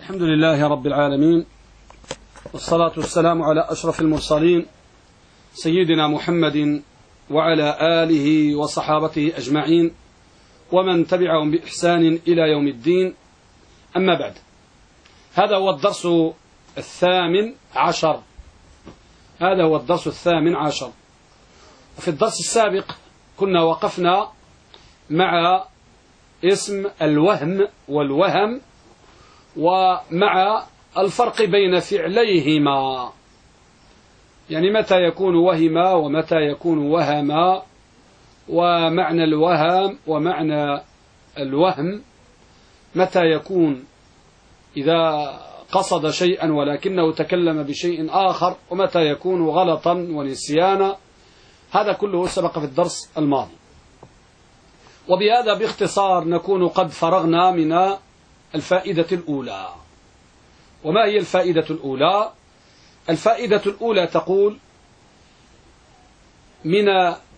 الحمد لله رب العالمين، والصلاة والسلام على أشرف المرسلين سيدنا محمد وعلى آله وصحابته أجمعين ومن تبعهم بإحسان إلى يوم الدين. أما بعد، هذا هو الدرس الثامن عشر. وفي الدرس السابق كنا وقفنا مع اسم الوهم والوهم ومع الفرق بين فعليهما، يعني متى يكون وهما ومتى يكون وهما، ومعنى الوهم ومعنى الوهم، متى يكون إذا قصد شيئا ولكنه تكلم بشيء آخر، ومتى يكون غلطا ونسيانا. هذا كله سبق في الدرس الماضي. وبهذا باختصار نكون قد فرغنا من الفائدة الأولى. وما هي الفائدة الأولى؟ الفائدة الأولى تقول: من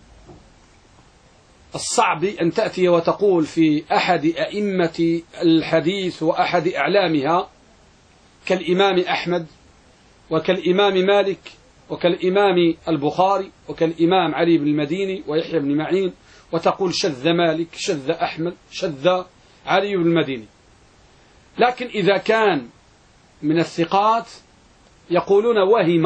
الصعب أن تأتي وتقول في أحد أئمة الحديث وأحد أعلامها كالإمام أحمد وكالإمام مالك وكالإمام البخاري وكالإمام علي بن المديني ويحيى بن معين، وتقول شذ مالك، شذ أحمد، شذ علي بن المديني. لكن إذا كان من الثقات يقولون وهم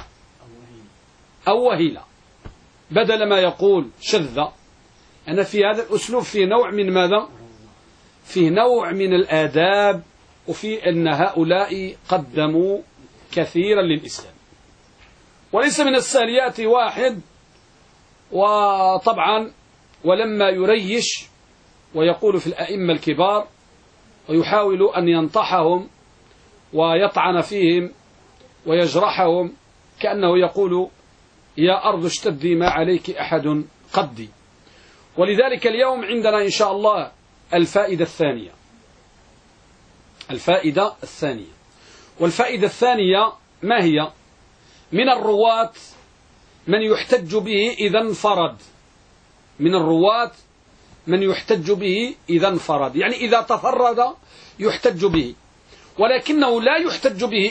أو وهل بدل ما يقول شذ. أنا في هذا الأسلوب فيه نوع من ماذا؟ فيه نوع من الآداب، وفي أن هؤلاء قدموا كثيرا للإسلام. وليس من السهل يأتي واحد وطبعا ولما يريش ويقول في الأئمة الكبار ويحاول أن ينطحهم ويطعن فيهم ويجرحهم، كأنه يقول: يا أرض اشتدي ما عليك أحد قدي. ولذلك اليوم عندنا إن شاء الله الفائدة الثانية. والفائدة الثانية ما هي؟ من الرواة من يحتج به إذا انفرد. من الرواة من يحتج به إذا انفرد، يعني إذا تفرد يحتج به، ولكنه لا يحتج به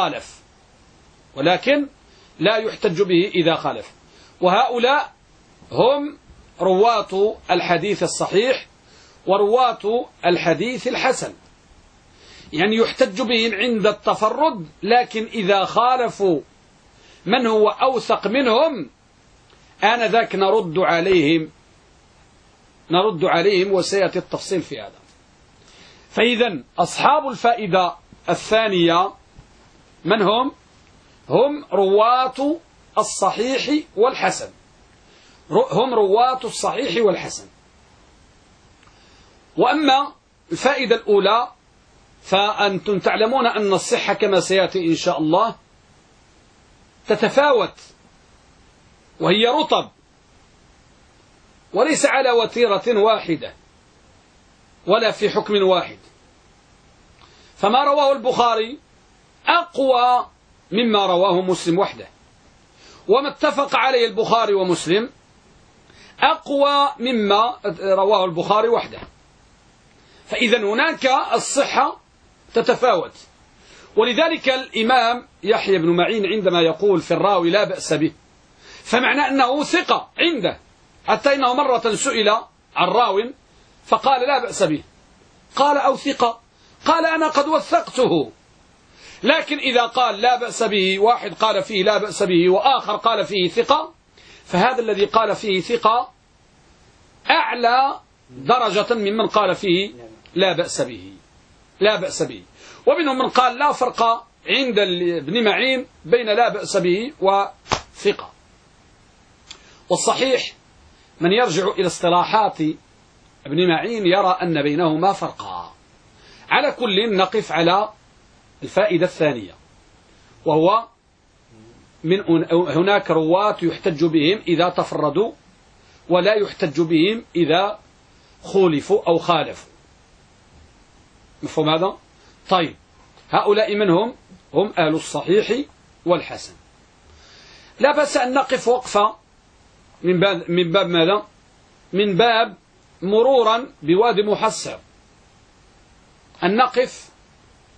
إذا خالف. وهؤلاء هم رواة الحديث الصحيح ورواة الحديث الحسن، يعني يحتج بهم عند التفرد، لكن إذا خالفوا من هو أوثق منهم آنذاك نرد عليهم وسيأتي التفصيل في هذا. فإذا أصحاب الفائدة الثانية من هم؟ هم رواة الصحيح والحسن. وأما الفائدة الأولى فأنتم تعلمون أن الصحة كما سيأتي إن شاء الله تتفاوت، وهي رطب، وليس على وتيرة واحدة ولا في حكم واحد. فما رواه البخاري أقوى مما رواه مسلم وحده، وما اتفق عليه البخاري ومسلم أقوى مما رواه البخاري وحده. فإذا هناك الصحة تتفاوت. ولذلك الإمام يحيى بن معين عندما يقول في الراوي لا بأس به، فمعنى أنه ثقة عنده، حتى إنه مرة سئل عن راو فقال لا بأس به، قال أو ثقة، قال أنا قد وثقته. لكن إذا قال لا بأس به، واحد قال فيه لا بأس به وآخر قال فيه ثقة، فهذا الذي قال فيه ثقة أعلى درجة ممن قال فيه لا بأس به. ومنهم من قال لا فرق عند ابن معين بين لا بأس به وثقة. والصحيح من يرجع إلى اصطلاحات ابن معين يرى أن بينهما فرقا. على كل نقف على الفائدة الثانية، وهو من هناك رواة يحتج بهم إذا تفردوا، ولا يحتج بهم إذا خولفوا أو خالفوا. مفهوم هذا؟ طيب، هؤلاء منهم هم أهل الصحيح والحسن. لا بأس أن نقف وقفة من باب ماذا؟ من باب مرورا بوادي محصر، أن نقف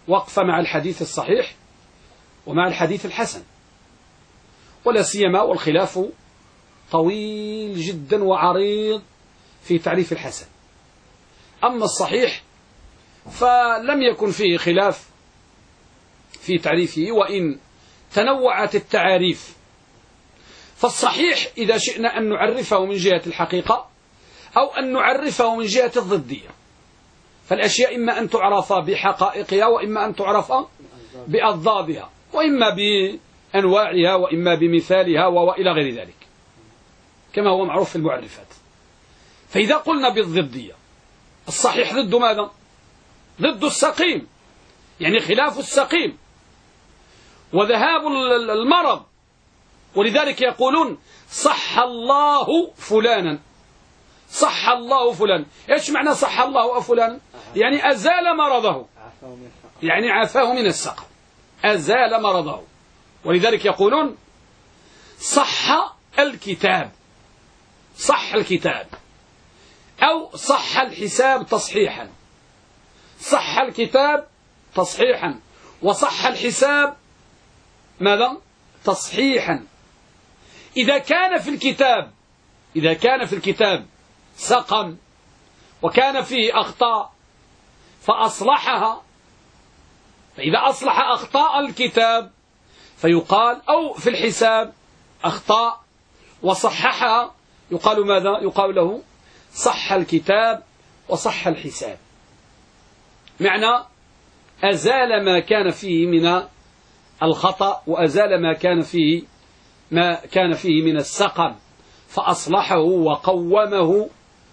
وقفة مع الحديث الصحيح ومع الحديث الحسن، ولا سيما والخلاف طويل جدا وعريض في تعريف الحسن. أما الصحيح فلم يكن فيه خلاف في تعريفه، وإن تنوعت التعاريف. فالصحيح إذا شئنا أن نعرفه من جهة الحقيقة أو أن نعرفه من جهة الضدية، فالأشياء إما أن تعرف بحقائقها وإما أن تعرف بأضدادها، وإما بأنواعها وإما بمثالها وإلى غير ذلك، كما هو معروف في المعرفات. فإذا قلنا بالضدية، الصحيح ضد ماذا؟ ضد السقيم، يعني خلاف السقيم وذهاب المرض. ولذلك يقولون صح الله فلانا، صح الله فلان. إيش معنى صح الله فلان؟ يعني أزال مرضه، يعني عافاه من السقم، أزال مرضه. ولذلك يقولون صح الكتاب، صح الكتاب، أو صح الحساب تصحيحا. صح الكتاب تصحيحا، وصح الحساب ماذا؟ تصحيحا. إذا كان في الكتاب سقم وكان فيه أخطاء فأصلحها، فإذا أصلح أخطاء الكتاب فيقال، أو في الحساب أخطاء وصححها، يقال ماذا؟ يقال له صح الكتاب وصح الحساب. معنى أزال ما كان فيه من الخطأ وأزال ما كان فيه من السقم، فأصلحه وقومه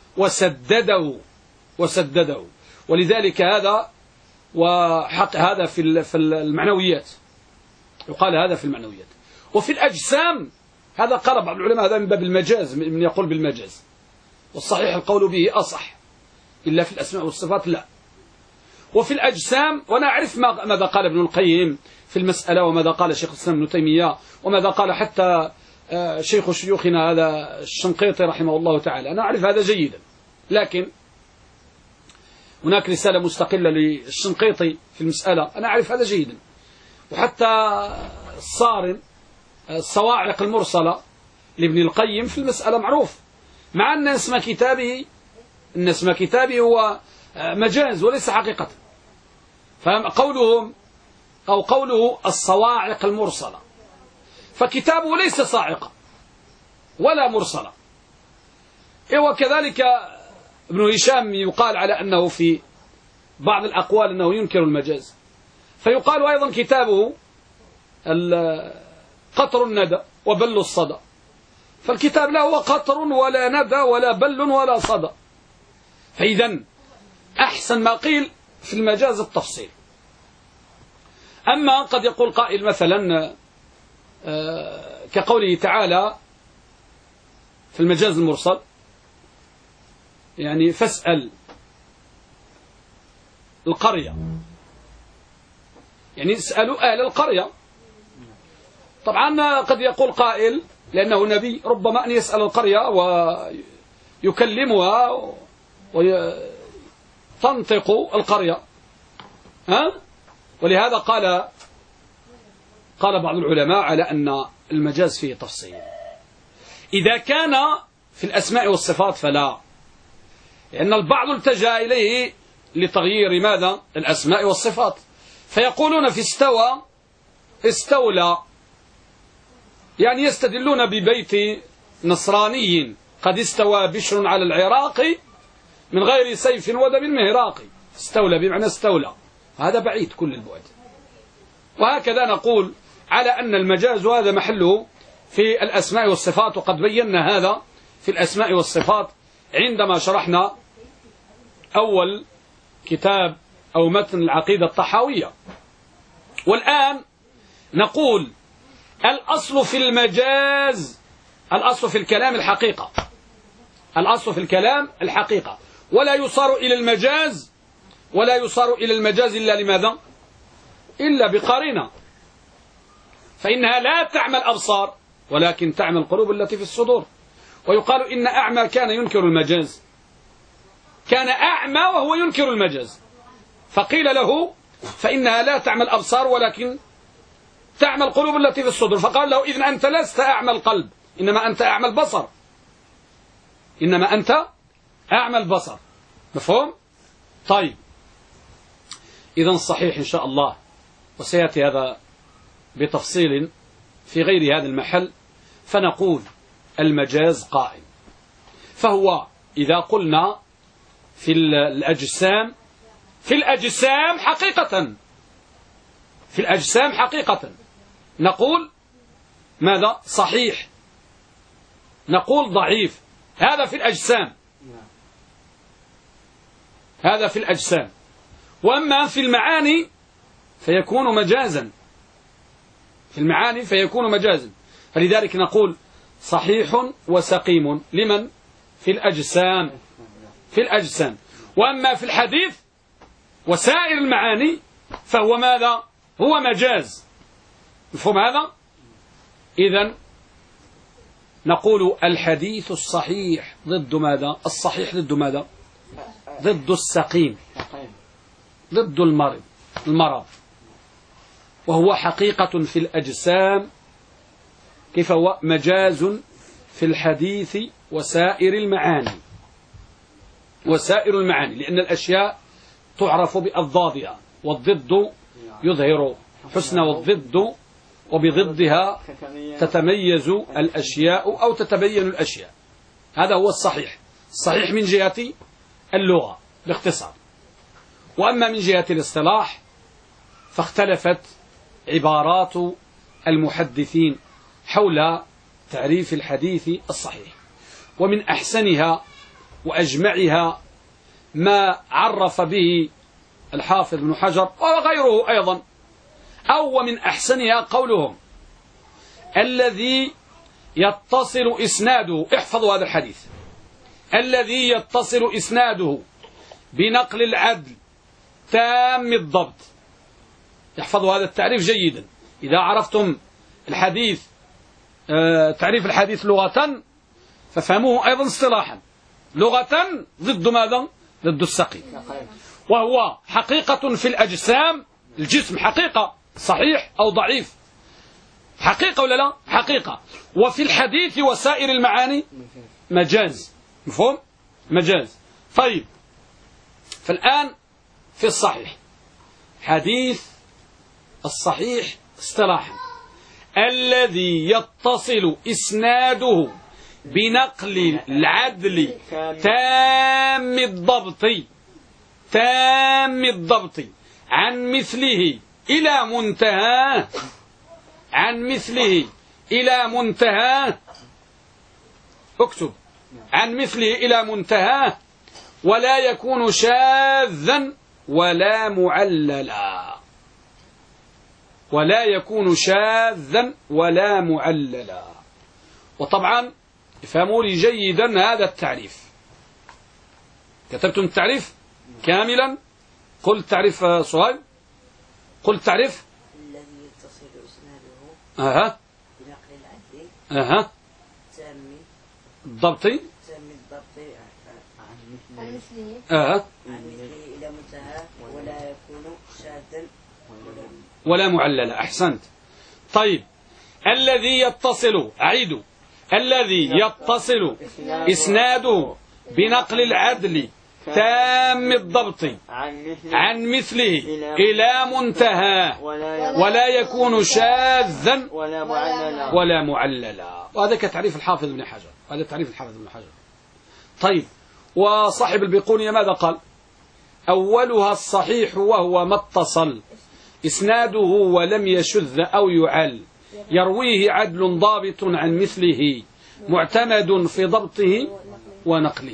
وسدده. ولذلك هذا وحق هذا في المعنويات، يقال هذا في المعنويات. وفي الأجسام هذا قال بعض العلماء هذا من باب المجاز، من يقول بالمجاز، والصحيح القول به أصح، إلا في الأسماء والصفات لا. وفي الأجسام، وأنا أعرف ماذا قال ابن القيم في المسألة، وماذا قال شيخ الإسلام ابن تيمية، وماذا قال حتى شيخ شيوخنا هذا الشنقيطي رحمه الله تعالى، أنا أعرف هذا جيدا. لكن هناك رسالة مستقلة للشنقيطي في المسألة، أنا أعرف هذا جيدا. وحتى الصارم الصواعق المرسلة لابن القيم في المسألة معروف، مع أن اسم كتابه هو مجاز وليس حقيقة. فقولهم أو قوله الصواعق المرسلة، فكتابه ليس صاعقة ولا مرسلة. وكذلك ابن هشام يقال على أنه في بعض الأقوال أنه ينكر المجاز، فيقال أيضا كتابه قطر الندى وبل الصدى، فالكتاب لا هو قطر ولا ندى ولا بل ولا صدى. فإذا أحسن ما قيل في المجاز التفصيل. أما قد يقول قائل مثلا كقوله تعالى في المجاز المرسل، يعني فاسأل القرية، يعني اسألوا أهل القرية. طبعا قد يقول قائل لأنه نبي ربما أن يسأل القرية ويكلمها وتنطق القرية، ولهذا قال بعض العلماء على أن المجاز فيه تفصيل. إذا كان في الأسماء والصفات فلا، لأن البعض التجا إليه لتغيير ماذا؟ الأسماء والصفات، فيقولون في استولى، يعني يستدلون ببيت نصراني قد استوى بشر على العراق من غير سيف ودم مهراق. استولى بمعنى استولى، هذا بعيد كل البعد. وهكذا نقول على أن المجاز هذا محله في الأسماء والصفات، وقد بينا هذا في الأسماء والصفات عندما شرحنا أول كتاب أو متن العقيدة الطحاوية. والآن نقول الأصل في المجاز، الأصل في الكلام الحقيقة، الأصل في الكلام الحقيقة، ولا يصار إلى المجاز إلا لماذا؟ إلا بقرينة، فإنها لا تعمى الأبصار ولكن تعمى القلوب التي في الصدور. ويقال إن أعمى كان ينكر المجاز، كان أعمى وهو ينكر المجاز، فقيل له فإنها لا تعمل أبصار ولكن تعمل القلوب التي في الصدور. فقال له إذن أنت لست أعمى القلب، إنما أنت أعمى البصر، إنما أنت أعمى البصر. مفهوم؟ طيب، إذن الصحيح إن شاء الله، وسيأتي هذا بتفصيل في غير هذا المحل، فنقول المجاز قائم. فهو إذا قلنا في الأجسام، في الأجسام حقيقة، في الأجسام حقيقة نقول ماذا؟ صحيح، نقول ضعيف. هذا في الأجسام، هذا في الأجسام. وأما في المعاني فيكون مجازا، في المعاني فيكون مجازا. فلذلك نقول صحيح وسقيم لمن؟ في الأجسام، في الأجسام. وأما في الحديث وسائر المعاني فهو ماذا؟ هو مجاز. مفهوم هذا؟ إذن نقول الحديث الصحيح ضد ماذا؟ الصحيح ضد ماذا؟ ضد السقيم، ضد المرض. وهو حقيقة في الأجسام، كيف هو مجاز في الحديث وسائر المعاني، وسائر المعاني، لأن الأشياء تعرف بأضدادها، والضد يظهر حسن، والضد وبضدها تتميز الأشياء أو تتبين الأشياء. هذا هو الصحيح، الصحيح من جهة اللغة باختصار. وأما من جهة الاصطلاح فاختلفت عبارات المحدثين حول تعريف الحديث الصحيح، ومن أحسنها وأجمعها ما عرف به الحافظ ابن حجر وغيره أيضا، أو ومن أحسنها قولهم الذي يتصل إسناده، احفظوا هذا الحديث، الذي يتصل إسناده بنقل العدل تام الضبط. احفظوا هذا التعريف جيدا. إذا عرفتم الحديث تعريف الحديث لغة ففهموه أيضا اصطلاحا. لغة ضد ماذا؟ ضد السقيم. وهو حقيقة في الأجسام، الجسم حقيقة، صحيح أو ضعيف، حقيقة ولا لا؟ حقيقة. وفي الحديث وسائر المعاني مجاز. مفهوم؟ مجاز. طيب، فالآن في الصحيح، حديث الصحيح اصطلاحا الذي يتصل إسناده بنقل العدل تام الضبط، تام الضبط عن مثله إلى منتهى، عن مثله إلى منتهى، اكتب عن مثله إلى منتهى، ولا يكون شاذا ولا معللا، ولا يكون شاذا ولا معللا. وطبعا افهموا لي جيدا هذا التعريف. كتبتم التعريف كاملا؟ قل تعريف صهيب، قل تعريف. الذي يتصل إسناده بنقل العدل تام الضبط، تام الضبط عن مثله إلى منتهى، ولا يكون شاذا ولا معللا. أحسنت. طيب، الذي يتصل، أعيد، الذي يتصل إسناده بنقل العدل تام الضبط عن مثله إلى منتهى، ولا يكون شاذا ولا معللا. وهذا كتعريف الحافظ ابن حجر، هذا تعريف الحافظ ابن حجر. طيب، وصاحب البيقونية ماذا قال؟ أولها الصحيح وهو ما اتصل إسناده ولم يشذ أو يعل، يرويه عدل ضابط عن مثله، معتمد في ضبطه ونقله.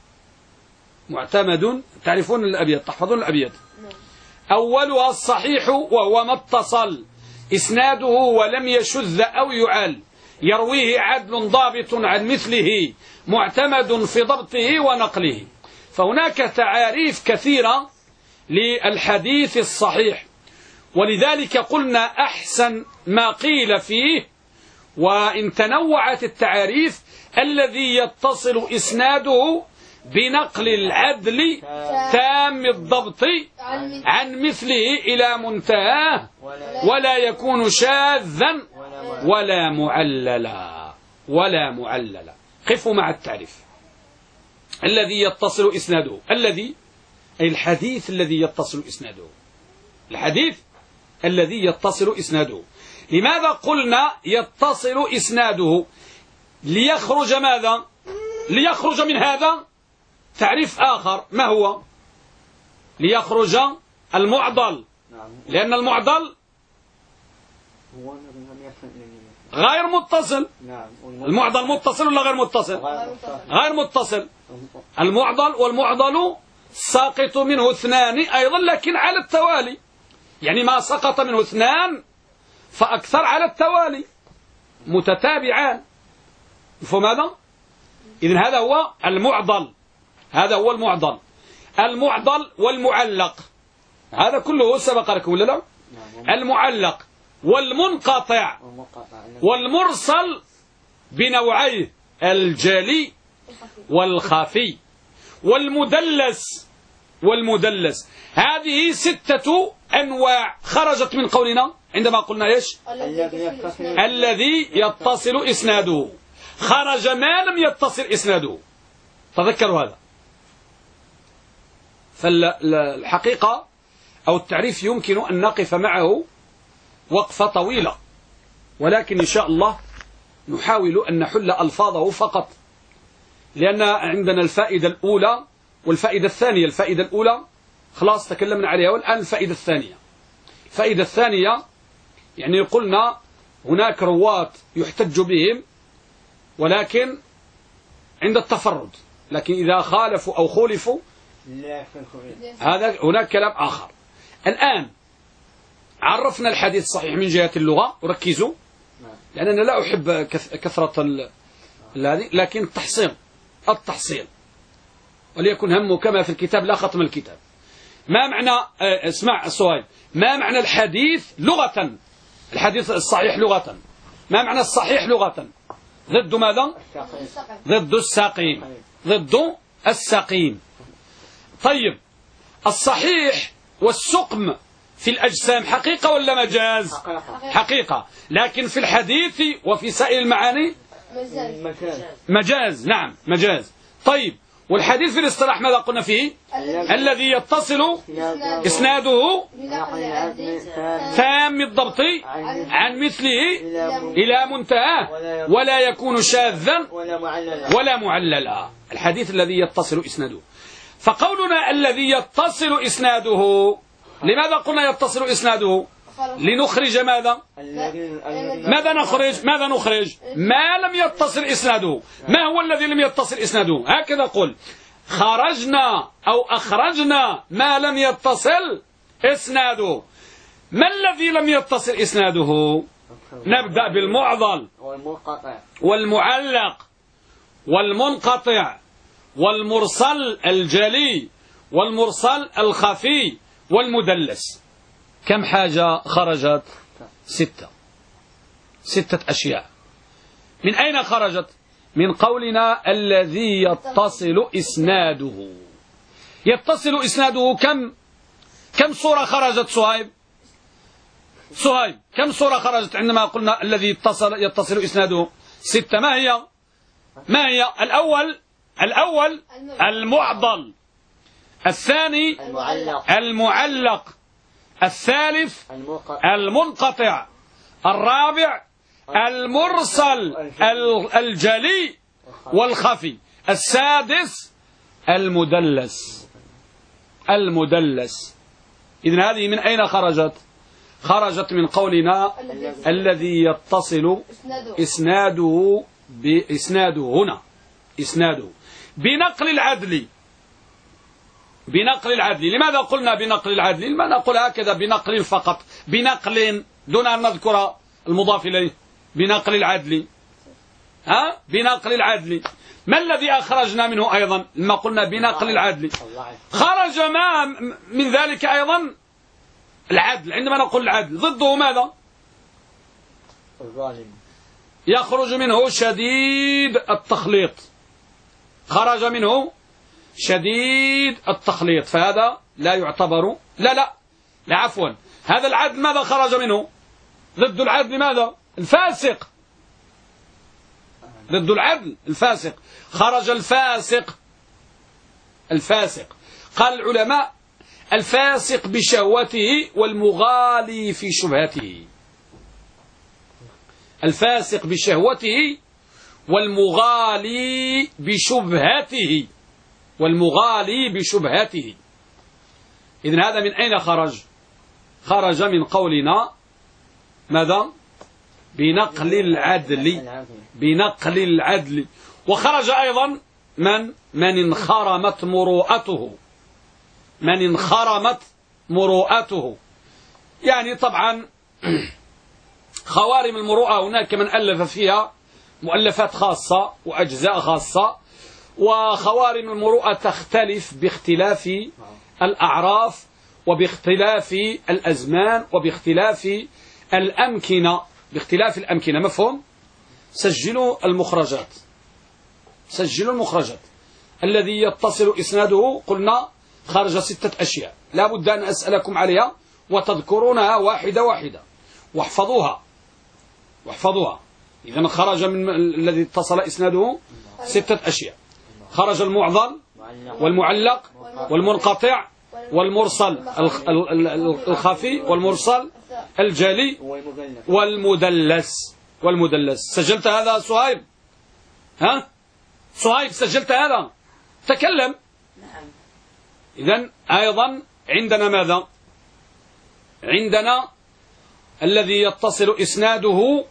معتمد، تعرفون الأبيات، تحفظون الأبيات. أولها الصحيح وهو ما اتصل إسناده ولم يشذ أو يعل، يرويه عدل ضابط عن مثله، معتمد في ضبطه ونقله. فهناك تعاريف كثيرة للحديث الصحيح، ولذلك قلنا أحسن ما قيل فيه وإن تنوعت التعاريف الذي يتصل إسناده بنقل العدل تام الضبط عن مثله إلى منتهاه ولا يكون شاذا ولا معللا قفوا مع التعريف. الذي يتصل إسناده، الذي أي الحديث الذي يتصل إسناده، الحديث الذي يتصل إسناده. لماذا قلنا يتصل إسناده؟ ليخرج ماذا؟ ليخرج من هذا تعريف آخر، ما هو؟ ليخرج المعضل، لأن المعضل غير متصل. المعضل متصل ولا غير متصل؟ غير متصل. المعضل والمعضل ساقط منه اثنان أيضا لكن على التوالي، يعني ما سقط منه اثنان فأكثر على التوالي متتابعان. مفهوم هذا؟ إذن هذا هو المعضل، هذا هو المعضل. المعضل والمعلق هذا كله سبق لكم ولا لا؟ المعلق والمنقطع والمرسل بنوعيه الجلي والخفي والمدلس. هذه 6 أنواع خرجت من قولنا عندما قلنا إيش؟ الذي يتصل إسناده. خرج ما لم يتصل إسناده، تذكروا هذا. فالحقيقة أو التعريف يمكن أن نقف معه وقفة طويلة، ولكن إن شاء الله نحاول أن نحل ألفاظه فقط، لأن عندنا الفائدة الأولى والفائدة الثانية. الفائدة الأولى خلاص تكلمنا عليها، والآن الفائدة الثانية. الفائدة الثانية يعني قلنا هناك رواة يحتج بهم ولكن عند التفرد، لكن إذا خالفوا أو خولفوا هذا هناك كلام آخر. الآن عرفنا الحديث الصحيح من جهة اللغة، وركزوا لأننا لا أحب كثرة هذه، لكن التحصيل وليكن همه كما في الكتاب لا ختم الكتاب. ما معنى اسمع السؤال، ما معنى الحديث لغة؟ الحديث الصحيح لغة، ما معنى الصحيح لغة؟ ضد ماذا؟ ضد السقيم. طيب الصحيح والسقم في الأجسام حقيقة ولا مجاز؟ حقيقة، لكن في الحديث وفي سائر المعاني مجاز. نعم مجاز. طيب والحديث في الاصطلاح ماذا قلنا فيه؟ الذي يتصل إسناده تام الضبط عن مثله إلى منتهاه ولا يكون شاذا ولا معللا. الحديث الذي يتصل إسناده. فقولنا الذي يتصل إسناده، لماذا قلنا يتصل إسناده؟ لنخرج ماذا؟ ماذا نخرج؟ ما لم يتصل إسناده. ما هو الذي لم يتصل إسناده؟ هكذا قل خرجنا أو أخرجنا ما لم يتصل إسناده. ما الذي لم يتصل إسناده؟ نبدأ بالمعضل والمعلق والمنقطع والمرسل الجلي والمرسل الخفي والمدلس. كم حاجة خرجت؟ 6 أشياء. من أين خرجت؟ من قولنا الذي يتصل إسناده. يتصل إسناده كم صورة خرجت صهيب كم صورة خرجت عندما قلنا الذي يتصل إسناده؟ 6. ما هي؟ الأول المعضل، الثاني المعلق، الثالث المنقطع، الرابع المرسل الجلي والخفي، السادس المدلس. إذن هذه من أين خرجت؟ خرجت من قولنا الذي يتصل إسناده بنقل العدل. لماذا قلنا بنقل العدل؟ ما نقول هكذا بنقل فقط، بنقل دون أن نذكر المضاف إليه. بنقل العدل بنقل العدل. ما الذي أخرجنا منه أيضا لما قلنا بنقل العدل؟ خرج ما من ذلك أيضا العدل. عندما نقول العدل ضده ماذا؟ الظالم. يخرج منه شديد التخليط، خرج منه شديد التخليط، فهذا لا يعتبر لا عفوا، هذا العدل ماذا خرج منه؟ ضد العدل ماذا؟ الفاسق. ضد العدل الفاسق، خرج الفاسق. قال العلماء: الفاسق بشهوته والمغالي في شبهته. الفاسق بشهوته والمغالي بشبهته. إذن هذا من أين خرج؟ خرج من قولنا ماذا؟ بنقل العدل. وخرج أيضا من انخرمت مروءته. يعني طبعا خوارم المروءة هناك من ألف فيها مؤلفات خاصة وأجزاء خاصة، وخوارم المروءة تختلف باختلاف الأعراف وباختلاف الأزمان وباختلاف الأمكنة. مفهوم؟ سجلوا المخرجات. الذي يتصل إسناده قلنا خرج 6 أشياء، لا بد أن أسألكم عليها وتذكرونها واحدة واحفظوها. إذن خرج من الذي اتصل إسناده 6 أشياء: خرج المعضل والمعلق والمنقطع والمرسل الخفي والمرسل الجلي والمدلس. سجلت هذا صهيب؟ صهيب سجلت هذا؟ تكلم. إذن أيضا عندنا ماذا؟ عندنا الذي يتصل إسناده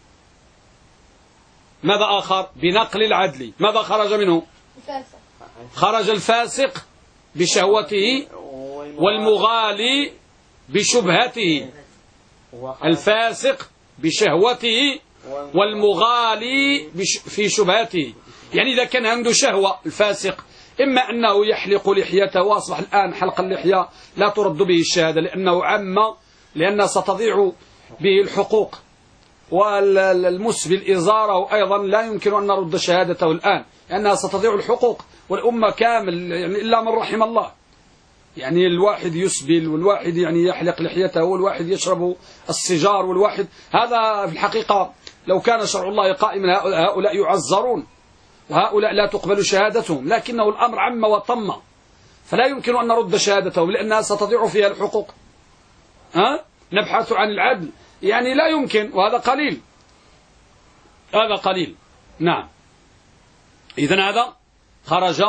ماذا آخر؟ بنقل العدل. ماذا خرج منه؟ خرج الفاسق بشهوته والمغالي بشبهته. الفاسق بشهوته والمغالي في شبهته. يعني إذا كان عنده شهوة الفاسق، إما أنه يحلق لحيته، وأصبح الآن حلق اللحية لا ترد به الشهادة لأنه لأنها ستضيع به الحقوق، والمسبل الإزارة أيضا لا يمكن أن نرد شهادته الآن لأنها ستضيع الحقوق، والأمة كامل يعني إلا من رحم الله. يعني الواحد يسبل، والواحد يعني يحلق لحيته، والواحد يشرب السجار، والواحد هذا في الحقيقة لو كان شرع الله قائما هؤلاء يعزرون، وهؤلاء لا تقبل شهادتهم، لكنه الأمر عم وطم، فلا يمكن أن نرد شهادتهم لأنها ستضيع فيها الحقوق. نبحث عن العدل، يعني لا يمكن، وهذا قليل. نعم. إذن هذا خرج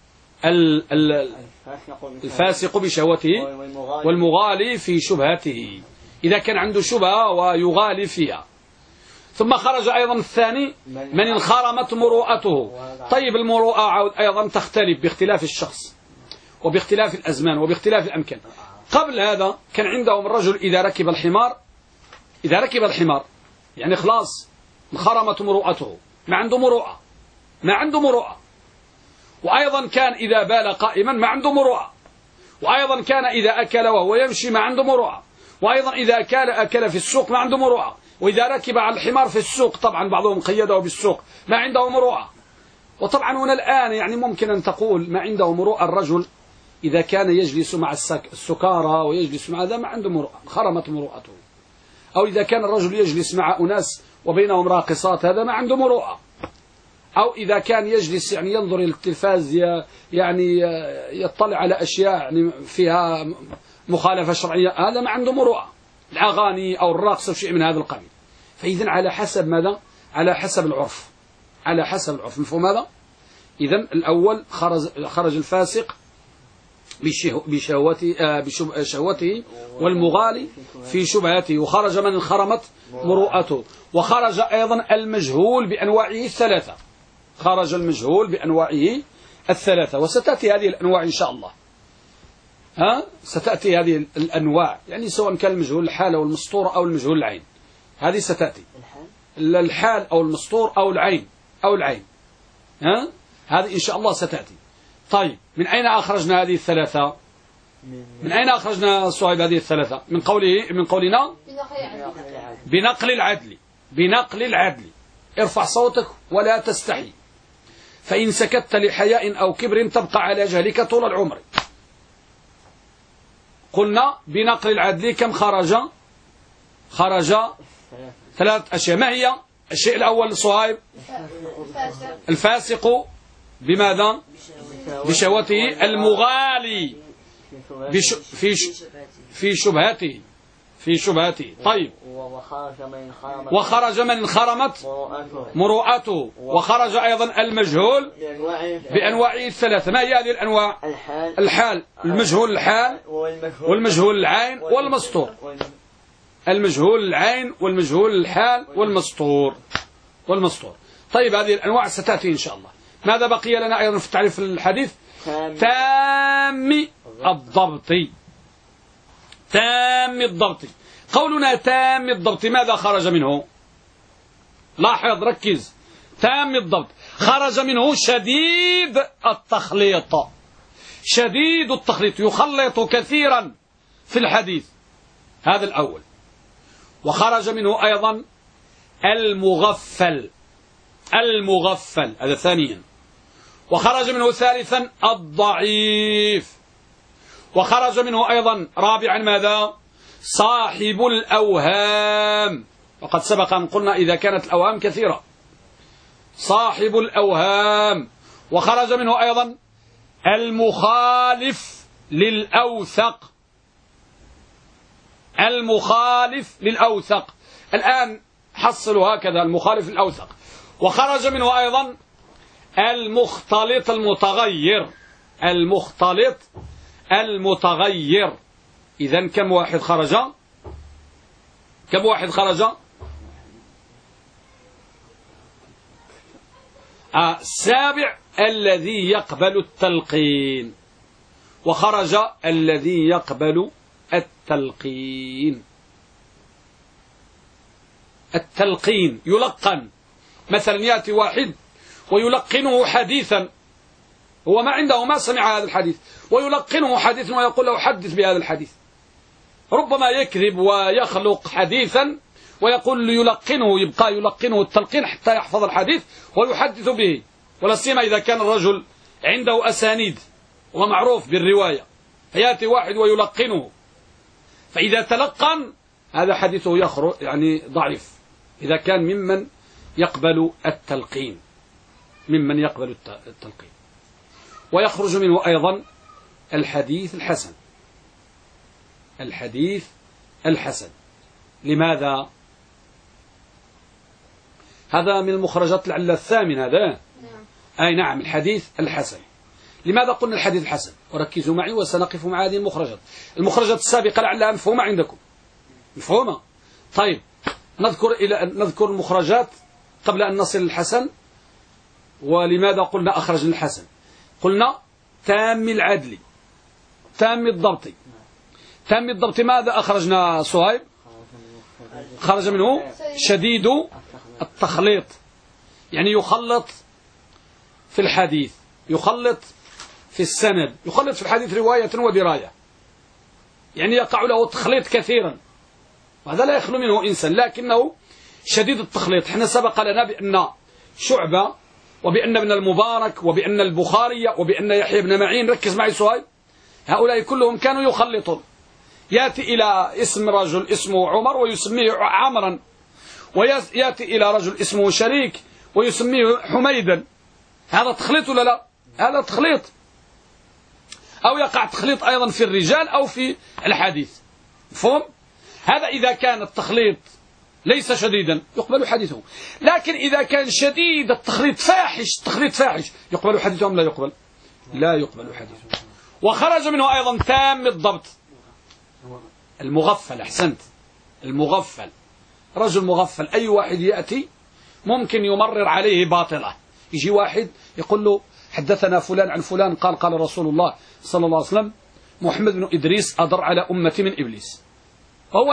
الفاسق بشهوته والمغالي في شبهته، إذا كان عنده شبهة ويغالي فيها. ثم خرج أيضا الثاني من انخرمت مروءته. طيب المروءة أيضا تختلف باختلاف الشخص وباختلاف الأزمان وباختلاف الأمكان. قبل هذا كان عندهم الرجل إذا ركب الحمار يعني خلاص انخرمت مروءته، ما عنده مروءة. وأيضا كان إذا بال قائما ما عنده مروءة، وأيضا كان إذا أكل وهو يمشي ما عنده مروءة، وأيضا إذا أكل في السوق ما عنده مروءة، وإذا ركب على الحمار في السوق طبعا بعضهم قيده بالسوق ما عنده مروءة. وطبعا هنا الآن يعني ممكن أن تقول ما عنده مروءة الرجل إذا كان يجلس مع السكارى ويجلس مع هذا ما عنده مروءة، خرمت مروءته. أو إذا كان الرجل يجلس مع أناس وبينهم راقصات هذا ما عنده مروءة. أو إذا كان يجلس يعني ينظر إلى التلفاز يعني يطلع على أشياء يعني فيها مخالفة شرعية هذا ما عنده مروءة، الأغاني أو الرقص أو شيء من هذا القبيل. فإذن على حسب ماذا؟ على حسب العرف. مفهوم هذا؟ إذن الأول خرج الفاسق بشهوته والمغالي في شبهته، وخرج من انخرمت مروءته، وخرج أيضا المجهول بأنواعه الثلاثة. وستأتي هذه الأنواع إن شاء الله. ستأتي هذه الأنواع يعني سواء كان المجهول الحال أو المسطور أو المجهول العين، هذه ستأتي الحال أو المسطور أو العين هذه إن شاء الله ستأتي. طيب من أين أخرجنا هذه الثلاثة؟ من أين أخرجنا صهيب هذه الثلاثة؟ من قولنا بنقل العدل. ارفع صوتك ولا تستحي. فإن سكت لحياء أو كبر تبقى على جهلك طول العمر. قلنا بنقل العدل كم خرج 3 أشياء. ما هي؟ الشيء الأول صهيب الفاسق بماذا؟ بشهوته، المغالي في شبهته. طيب، وخرج من خرمت مروءته، وخرج أيضا المجهول بأنواعه الثلاثة. ما هي هذه الأنواع؟ الحال، المجهول الحال، والمجهول العين والمستور. المجهول العين والمجهول الحال والمستور. طيب، هذه الأنواع ستأتي إن شاء الله. ماذا بقي لنا أيضا في تعريف الحديث؟ تام الضبط. قولنا تام الضبط ماذا خرج منه؟ لاحظ، ركز. تام الضبط خرج منه شديد التخليط، يخلط كثيرا في الحديث، هذا الأول. وخرج منه أيضا المغفل، هذا ثانيا. وخرج منه ثالثا الضعيف. وخرج منه أيضا رابعا ماذا؟ صاحب الأوهام. وقد سبق أن قلنا إذا كانت الأوهام كثيرة، صاحب الأوهام. وخرج منه أيضا المخالف للأوثق. الآن حصلوا هكذا: المخالف للأوثق. وخرج منه أيضا المختلط المتغير. إذن كم واحد خرج؟ السابع الذي يقبل التلقين. وخرج الذي يقبل التلقين. يلقن، مثلا يأتي واحد ويلقنه حديثا، هو ما عنده، ما سمع هذا الحديث، ويلقنه حديثا ويقول له حدث بهذا الحديث. ربما يكذب ويخلق حديثا ويقول يبقى يلقنه التلقين حتى يحفظ الحديث ويحدث به، ولا سيما إذا كان الرجل عنده أسانيد ومعروف بالرواية، فيأتي واحد ويلقنه، فإذا تلقن هذا حديثه يخرج يعني ضعيف، إذا كان ممن يقبل التلقين. ويخرج منه أيضا الحديث الحسن. لماذا؟ هذا من المخرجات لعل الثامن هذا. أي نعم، الحديث الحسن. لماذا قلنا الحديث الحسن؟ وركزوا معي وسنقف مع هذه المخرجات السابقة لعلها مفهومة عندكم. مفهومة؟ طيب، نذكر المخرجات قبل أن نصل للحسن. ولماذا قلنا أخرجنا الحسن؟ قلنا تام العدل، تام الضبط. ماذا أخرجنا صهيب؟ خرج منه شديد التخليط، يعني يخلط في الحديث، يخلط في السند، يخلط في الحديث رواية ودراية، يعني يقع له تخليط كثيرا، وهذا لا يخلو منه إنسان، لكنه شديد التخليط. احنا سبق لنا بأن شعبة وبأن ابن المبارك وبأن البخاري وبأن يحيى بن معين، ركز معي صهيب، هؤلاء كلهم كانوا يخلطون. يأتي إلى اسم رجل اسمه عمر ويسميه عمرا، ويأتي إلى رجل اسمه شريك ويسميه حميدا. هذا تخليط ولا لا؟ هذا تخليط. أو يقع تخليط أيضا في الرجال أو في الحديث. مفهوم؟ هذا إذا كان التخليط ليس شديدا يقبل حديثه، لكن إذا كان شديد التخليط فاحش يقبل حديثه أم لا يقبل؟ لا يقبل حديثه. وخرج منه أيضا تام الضبط، المغفل. أحسنت، المغفل، رجل مغفل. أي واحد يأتي ممكن يمرر عليه باطلة. يجي واحد يقول له حدثنا فلان عن فلان قال قال رسول الله صلى الله عليه وسلم محمد بن إدريس أضر على أمتي من إبليس، وهو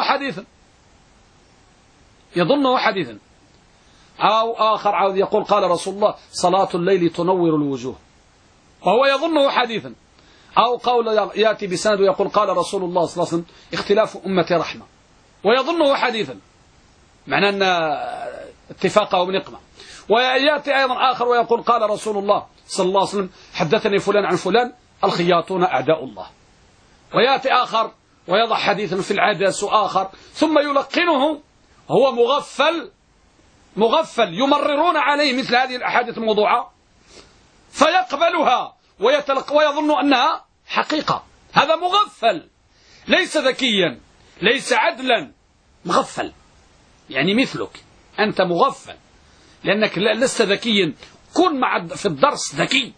يظنه حديثا. أو آخر عاود يقول قال رسول الله صلاة الليل تنور الوجوه، وهو يظنه حديثا. أو قول يأتي بسند ويقول قال رسول الله صلى الله عليه وسلم اختلاف أمتي رحمة، ويظنه حديثا، معنى أن اتفاقه بنقمة. ويأتي أيضا آخر ويقول قال رسول الله صلى الله عليه وسلم حدثني فلان عن فلان الخياطون أعداء الله. ويأتي آخر ويضع حديثا في العدس آخر ثم يلقنه هو مغفل يمررون عليه مثل هذه الأحاديث الموضوعة فيقبلها ويظن أنها حقيقة. هذا مغفل ليس ذكيا ليس عدلا، مغفل يعني مثلك أنت مغفل لأنك لست ذكيا. كن في الدرس ذكي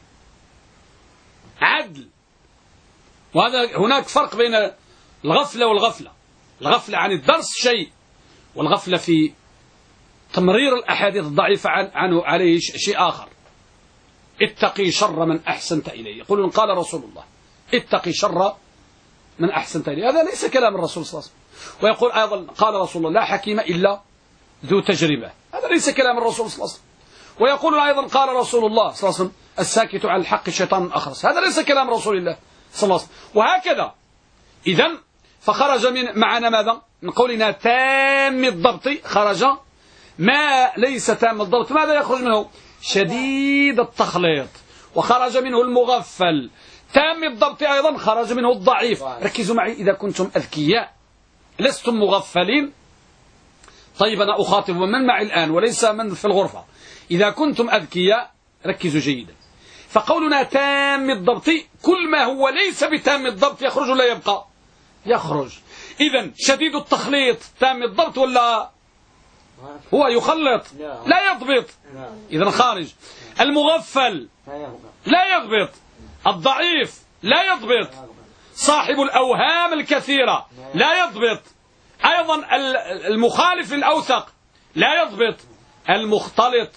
عدل. وهذا هناك فرق بين الغفلة والغفلة. الغفلة عن الدرس شيء، والغفلة في تمرير الأحاديث الضعيفة عنه عليه شيء آخر. اتقي شر من أحسنت إليه، يقولون قال رسول الله اتقي شر من أحسنت إليه. هذا ليس كلام الرسول صلى الله عليه وسلم. ويقول أيضا قال رسول الله لا حكيم إلا ذو تجربة، هذا ليس كلام الرسول صلى الله عليه وسلم. ويقول أيضا قال رسول الله صلى الله عليه وسلم الساكت عن الحق شيطان أخرس، هذا ليس كلام رسول الله صلى الله عليه وسلم. وهكذا إذن فخرج من معنا ماذا؟ من قولنا تام الضبط خرج ما ليس تام الضبط. ماذا يخرج منه؟ شديد التخليط. وخرج منه المغفل. تام الضبط أيضا خرج منه الضعيف. ركزوا معي إذا كنتم أذكياء لستم مغفلين. طيب أنا أخاطب من معي الآن وليس من في الغرفة. إذا كنتم أذكياء ركزوا جيدا. فقولنا تام الضبط كل ما هو ليس بتام الضبط يخرج ولا يبقى؟ يخرج. إذن شديد التخليط تام الضبط ولا هو يخلط لا يضبط؟ إذن خارج. المغفل لا يضبط. الضعيف لا يضبط. صاحب الأوهام الكثيرة لا يضبط. أيضا المخالف للأوثق لا يضبط. المختلط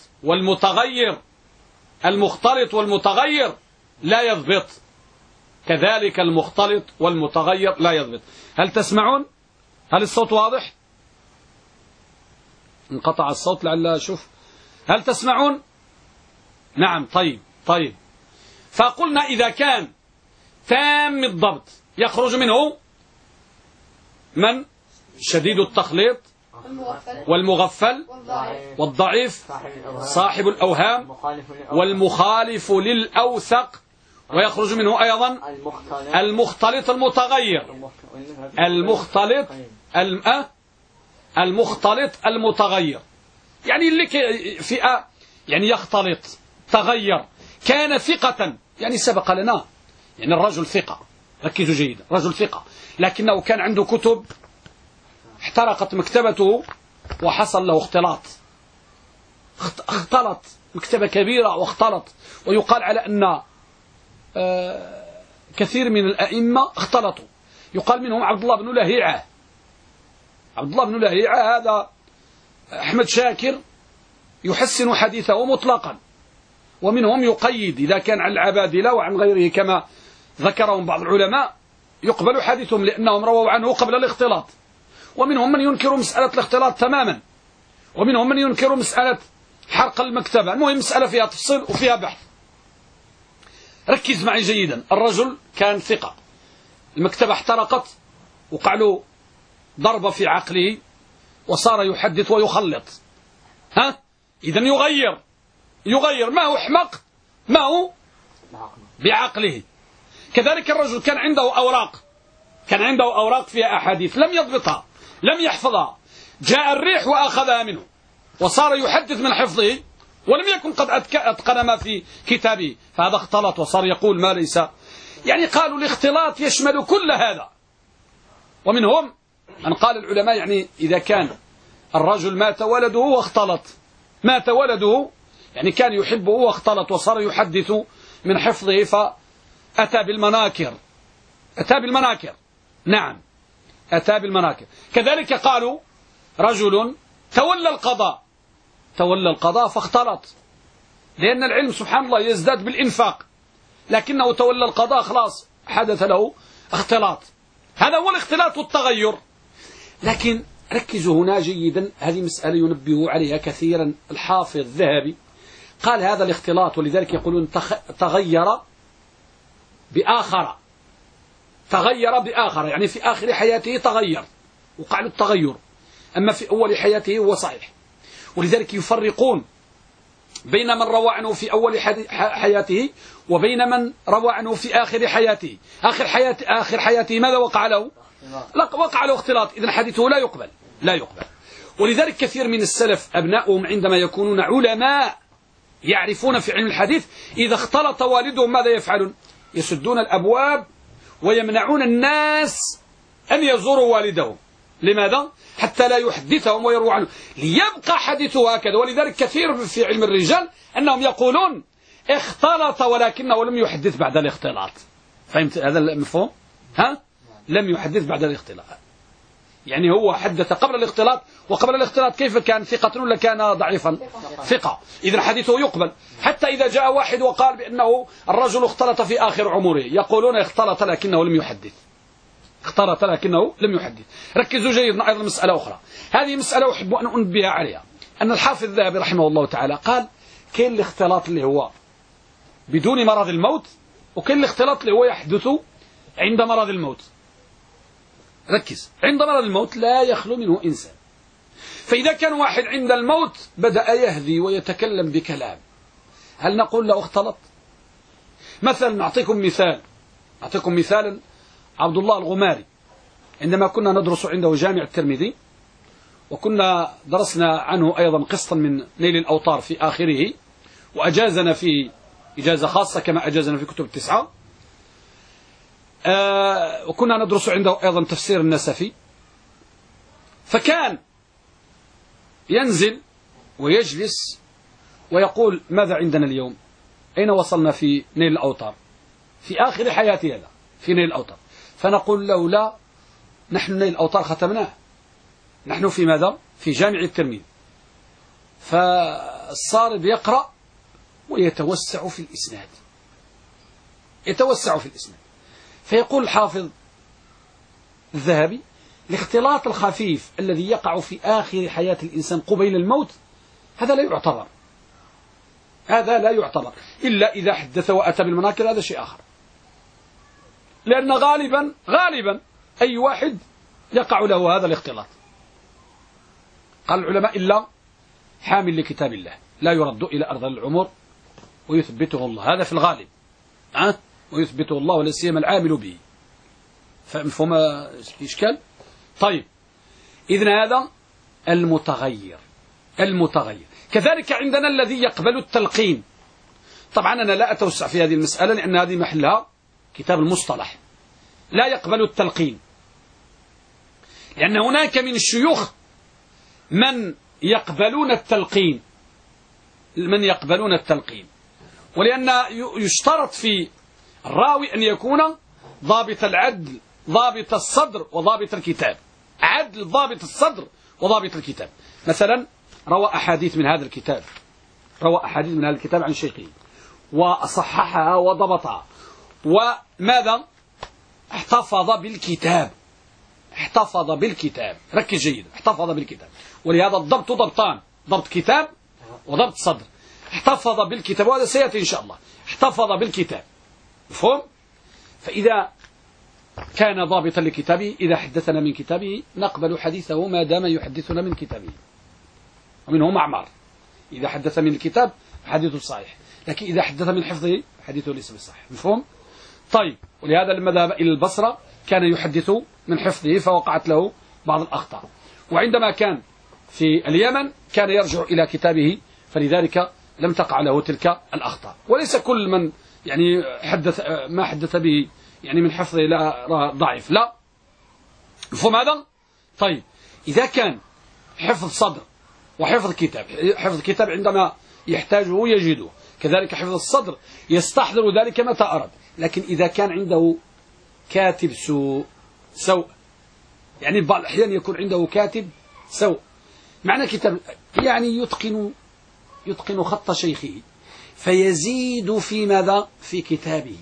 والمتغير لا يضبط. كذلك المختلط والمتغير لا يضبط. هل تسمعون؟ هل الصوت واضح؟ انقطع الصوت لعل أشوف. هل تسمعون؟ نعم. طيب فقلنا إذا كان تام الضبط يخرج منه من؟ شديد التخليط والمغفل والضعيف صاحب الأوهام والمخالف للأوثق. ويخرج منه أيضا المختلط المتغير. يعني اللي فئة يعني يختلط تغير. كان ثقة يعني سبق لنا يعني الرجل ثقة، ركزوا جيدا، رجل ثقة لكنه كان عنده كتب احترقت مكتبته وحصل له اختلط مكتبة كبيرة واختلط. ويقال على أن كثير من الأئمة اختلطوا. يقال منهم عبد الله بن لهيعة هذا أحمد شاكر يحسن حديثه مطلقا، ومنهم يقيد إذا كان عن العبادلة وعن غيره كما ذكرهم بعض العلماء يقبل حديثهم لأنهم رووا عنه قبل الاختلاط. ومنهم من ينكر مسألة الاختلاط تماما، ومنهم من ينكر مسألة حرق المكتبة. المهم مسألة فيها تفصيل وفيها بحث. ركز معي جيدا. الرجل كان ثقة، المكتبة احترقت وقع له ضربة في عقله وصار يحدث ويخلط. إذن يغير ما هو حمق ما هو بعقله. كذلك الرجل كان عنده أوراق فيها أحاديث لم يضبطها لم يحفظها، جاء الريح وأخذها منه وصار يحدث من حفظه ولم يكن قد أتقن ما في كتابه، فهذا اختلط وصار يقول ما ليس. يعني قالوا الاختلاط يشمل كل هذا. ومنهم أن قال العلماء يعني إذا كان الرجل مات ولده يعني كان يحبه واختلط وصار يحدث من حفظه فأتى بالمناكر. نعم أتى بالمناكر. كذلك قالوا رجل تولى القضاء فاختلط، لأن العلم سبحان الله يزداد بالإنفاق، لكنه تولى القضاء خلاص حدث له اختلاط. هذا هو الاختلاط والتغير. لكن ركزوا هنا جيدا، هذه مسألة ينبه عليها كثيرا الحافظ الذهبي. قال هذا الاختلاط ولذلك يقولون تغير بآخر يعني في آخر حياته تغير وقع له التغير، أما في أول حياته هو صحيح. ولذلك يفرقون بين من روى عنه في أول حياته وبين من روى عنه في آخر حياته. آخر حياته ماذا وقع له؟ وقع له اختلاط، إذن حديثه لا يقبل. ولذلك كثير من السلف أبنائهم عندما يكونون علماء يعرفون في علم الحديث إذا اختلط والدهم ماذا يفعلون؟ يسدون الأبواب ويمنعون الناس أن يزوروا والدهم. لماذا؟ حتى لا يحدثهم ويروى عنه، ليبقى حديثه هكذا. ولذلك كثير في علم الرجال أنهم يقولون اختلط ولكنه لم يحدث بعد الاختلاط. فهمت هذا المفهوم؟ لم يحدث بعد الاختلاط، يعني هو حدث قبل الاختلاط، وقبل الاختلاط كيف كان؟ ثقة ولا كان ضعيفا؟ ثقة. إذن حديثه يقبل. حتى إذا جاء واحد وقال بأنه الرجل اختلط في آخر عمره، يقولون اختلط لكنه لم يحدث. اختلط لكنه لم يحدث. ركزوا جيدا أيضا مسألة أخرى، هذه مسألة أحب أن أنبه عليها، أن الحافظ الذهبي رحمه الله تعالى قال كاين الاختلاط اللي هو بدون مرض الموت، وكاين الاختلاط اللي هو يحدث عند مرض الموت. ركز، عند مرض الموت لا يخلو منه إنسان. فإذا كان واحد عند الموت بدأ يهذي ويتكلم بكلام، هل نقول له اختلط؟ مثلا نعطيكم مثالا، عبد الله الغماري عندما كنا ندرس عنده جامع الترمذي، وكنا درسنا عنه أيضا قسطا من نيل الأوطار في آخره، وأجازنا في إجازة خاصة كما أجازنا في كتب التسعة، وكنا ندرس عنده أيضا تفسير النسفي. فكان ينزل ويجلس ويقول ماذا عندنا اليوم؟ أين وصلنا في نيل الأوطار؟ في آخر حياتي هذا في نيل الأوطار. فنقول له لا، نحن نيل الأوطار ختمناه، نحن في ماذا؟ في جامع الترمذي. فالصارد يقرأ ويتوسع في الإسناد، فيقول الحافظ الذهبي الاختلاط الخفيف الذي يقع في آخر حياة الإنسان قبيل الموت هذا لا يعتبر إلا إذا حدث وأتى بالمناكر، هذا شيء آخر. لأن غالبا أي واحد يقع له هذا الاختلاط. قال العلماء إلا حامل لكتاب الله لا يرد إلى أرض العمر ويثبته الله، هذا في الغالب ويثبته الله ولا سيما العامل به. فهم إشكال؟ طيب، إذن هذا المتغير. كذلك عندنا الذي يقبل التلقين. طبعا أنا لا أتوسع في هذه المسألة لأن هذه محلها كتاب المصطلح. لا يقبل التلقين، لأن هناك من الشيوخ من يقبلون التلقين، ولأن يشترط في الراوي أن يكون ضابط العدل، ضابط الصدر وضابط الكتاب. عدل ضابط الصدر وضابط الكتاب. مثلا روى أحاديث من هذا الكتاب عن شيخه وصححها وضبطها، وماذا؟ احتفظ بالكتاب. ركز جيدا، احتفظ بالكتاب. ولهذا الضبط ضبطان، ضبط كتاب وضبط صدر. احتفظ بالكتاب، وهذا سيأتي إن شاء الله. احتفظ بالكتاب، مفهوم؟ فإذا كان ضابطا لكتابه، إذا حدثنا من كتابه نقبل حديثه ما دام يحدثنا من كتابه. ومنه معمر، إذا حدث من الكتاب حديثه صحيح، لكن إذا حدث من حفظه حديثه ليس بصحيح. مفهوم؟ طيب، ولهذا لما ذهب إلى البصرة كان يحدث من حفظه فوقعت له بعض الأخطاء، وعندما كان في اليمن كان يرجع إلى كتابه، فلذلك لم تقع له تلك الأخطاء. وليس كل من يعني ما حدث به يعني من حفظه لا ضعيف، لا. مفهوم هذا؟ طيب، إذا كان حفظ صدر وحفظ كتاب، حفظ الكتاب عندما يحتاجه يجده، كذلك حفظ الصدر يستحضر ذلك متى أراد. لكن إذا كان عنده كاتب سوء، يعني بعض الأحيان يكون عنده كاتب سوء، معنى كتاب يعني يتقن خط شيخه، فيزيد في ماذا؟ في كتابه،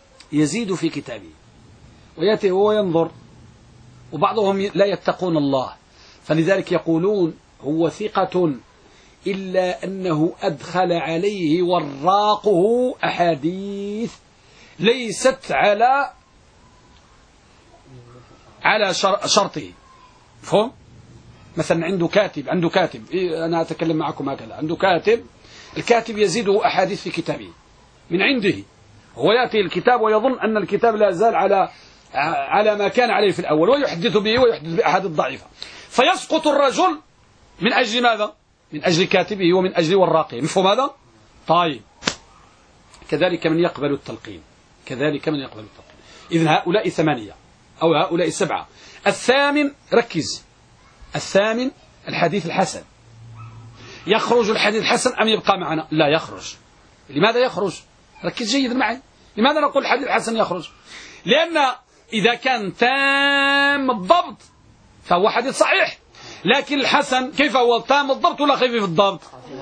ويأتي هو ينظر، وبعضهم لا يتقون الله، فلذلك يقولون هو ثقة إلا أنه أدخل عليه وراقه أحاديث ليست على شرطه. فهم؟ مثلا عنده كاتب أنا أتكلم معكم هكذا، عنده كاتب، الكاتب يزيده أحاديث في كتابه من عنده، هو يأتي الكتاب ويظن أن الكتاب لا زال على ما كان عليه في الأول، ويحدث به ويحدث بأحاديث ضعيفة، فيسقط الرجل من أجل ماذا؟ من أجل كاتبه ومن أجل وراقه. مفهوم هذا؟ طيب، كذلك من يقبل التلقين، إذن هؤلاء 8 أو هؤلاء 7. الثامن، ركز، الثامن الحديث الحسن. يخرج الحديث الحسن أم يبقى معنا؟ لا، يخرج. لماذا يخرج؟ ركز جيدا معي. لماذا نقول الحديث الحسن يخرج؟ لأن إذا كان تام الضبط فهو حديث صحيح، لكن الحسن كيف هو؟ تام الضبط ولا خفيف الضبط؟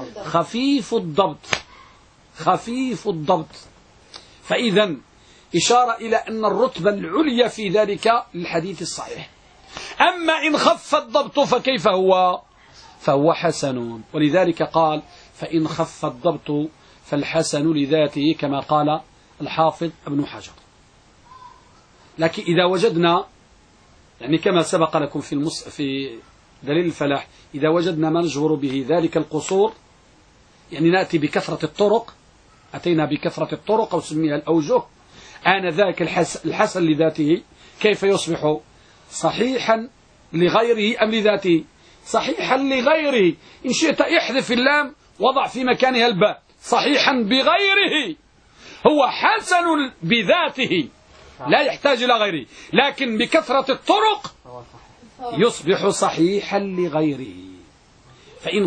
خفيف الضبط. فإذا إشارة إلى أن الرتبة العليا في ذلك للحديث الصحيح. أما إن خف الضبط فكيف هو؟ فهو حسن. ولذلك قال فإن خف الضبط فالحسن لذاته، كما قال الحافظ ابن حجر. لكن إذا وجدنا، يعني كما سبق لكم في دليل الفلاح، إذا وجدنا ما نجبر به ذلك القصور، يعني نأتي بكثرة الطرق، أتينا بكثرة الطرق أو سميها الأوجه، آنذاك الحسن لذاته كيف يصبح صحيحا لغيره أم لذاته؟ صحيحا لغيره. إن شئت احذف اللام وضع في مكانها الباء. صحيحا بغيره، هو حسن بذاته لا يحتاج إلى غيره، لكن بكثرة الطرق يصبح صحيحا لغيره. فإن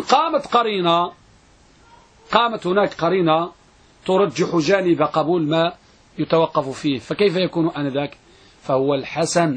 قامت هناك قرينة ترجح جانب قبول ما يتوقف فيه، فكيف يكون آنذاك؟ فهو الحسن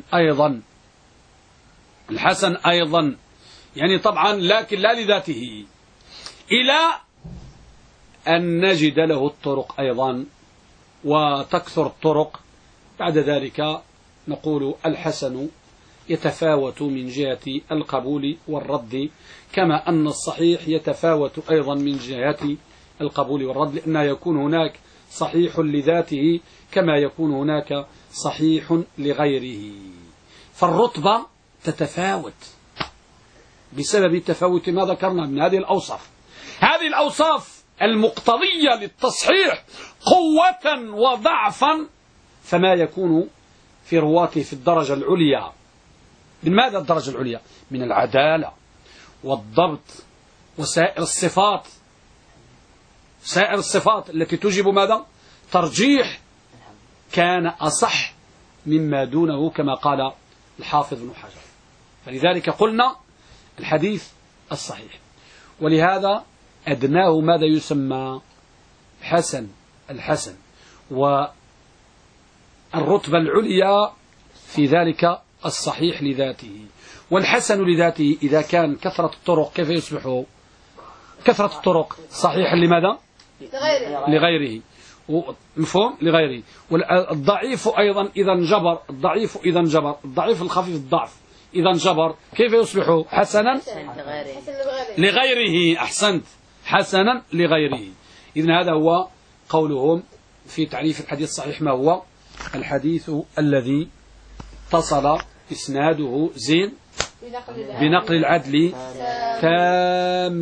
أيضا، يعني طبعا لكن لا لذاته، إلى أن نجد له الطرق أيضا وتكثر الطرق. بعد ذلك نقول الحسن يتفاوت من جهة القبول والرد، كما أن الصحيح يتفاوت أيضا من جهة القبول والرد، لأنه يكون هناك صحيح لذاته كما يكون هناك صحيح لغيره. فالرتبة تتفاوت بسبب تفاوت ما ذكرنا من هذه الأوصاف المقتضية للتصحيح قوة وضعفا. فما يكون في رواته في الدرجة العليا، من ماذا الدرجة العليا؟ من العدالة والضبط وسائر الصفات التي توجب ماذا؟ ترجيح، كان أصح مما دونه كما قال الحافظ ابن حجر. فلذلك قلنا الحديث الصحيح، ولهذا أدناه ماذا يسمى؟ الحسن، والرتبة العليا في ذلك الصحيح لذاته. والحسن لذاته إذا كان كثرة الطرق كيف يصبح؟ كثرة الطرق صحيحا لماذا؟ لغيره. مفهوم؟ لغيره. والضعيف أيضا إذا انجبر، الضعيف الخفيف الضعف إذا انجبر كيف يصبح؟ حسنا لغيره. أحسنت، حسنا لغيره. إذن هذا هو قولهم في تعريف الحديث الصحيح. ما هو؟ الحديث الذي اتصل إسناده زين بنقل العدل تام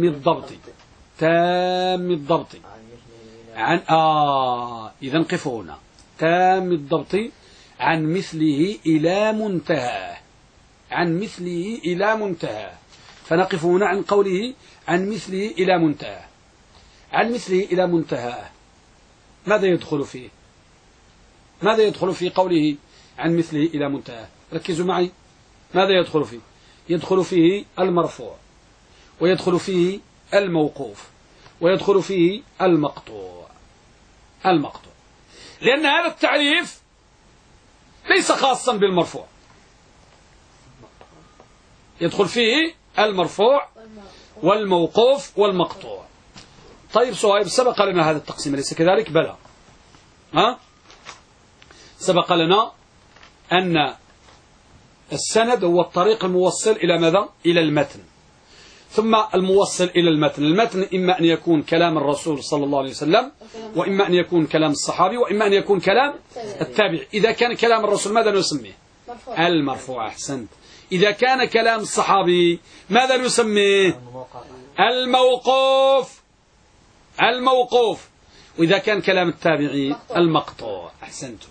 الضبط عن إذا قفوا هنا، تام الضبط عن مثله إلى منتهى، فنقف هنا عن قوله عن مثله إلى منتهى. ماذا يدخل فيه قوله عن مثله إلى منتهى؟ ركزوا معي. ماذا يدخل فيه؟ يدخل فيه المرفوع، ويدخل فيه الموقوف، ويدخل فيه المقطوع. لأن هذا التعريف ليس خاصا بالمرفوع، يدخل فيه المرفوع والموقوف والمقطوع. طيب صهيب، سبق لنا هذا التقسيم أليس كذلك؟ بلى. سبق لنا أن السند هو الطريق الموصل إلى ماذا؟ إلى المتن. ثم الموصل إلى المتن إما أن يكون كلام الرسول صلى الله عليه وسلم، وإما أن يكون كلام الصحابي، وإما أن يكون كلام التابع. إذا كان كلام الرسول ماذا نسميه؟ المرفوع. أحسنت. إذا كان كلام الصحابي ماذا نسميه؟ الموقوف. الموقوف. وإذا كان كلام التابعي المقطوع. أحسنتم.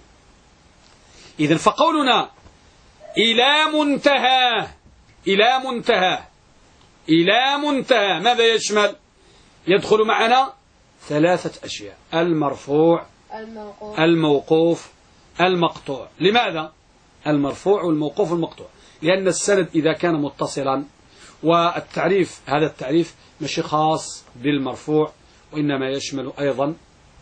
إذن فقولنا إلى منتهى، إلى منتهى، إلى منتهى ماذا يشمل؟ يدخل معنا ثلاثة أشياء: المرفوع، الموقوف، المقطوع. لماذا المرفوع والموقوف والمقطوع؟ لأن السند إذا كان متصلا، والتعريف هذا التعريف مش خاص بالمرفوع، وإنما يشمل أيضا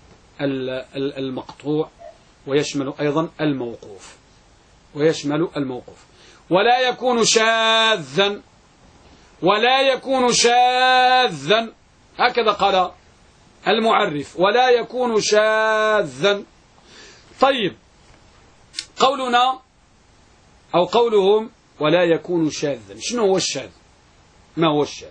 المقطوع، ويشمل أيضا الموقوف، ويشمل الموقوف. ولا يكون شاذا، ولا يكون شاذا، هكذا قال المعرف، ولا يكون شاذا. طيب، قولنا أو قولهم ولا يكون شاذا، شنو هو الشاذ؟ ما هو الشاذ؟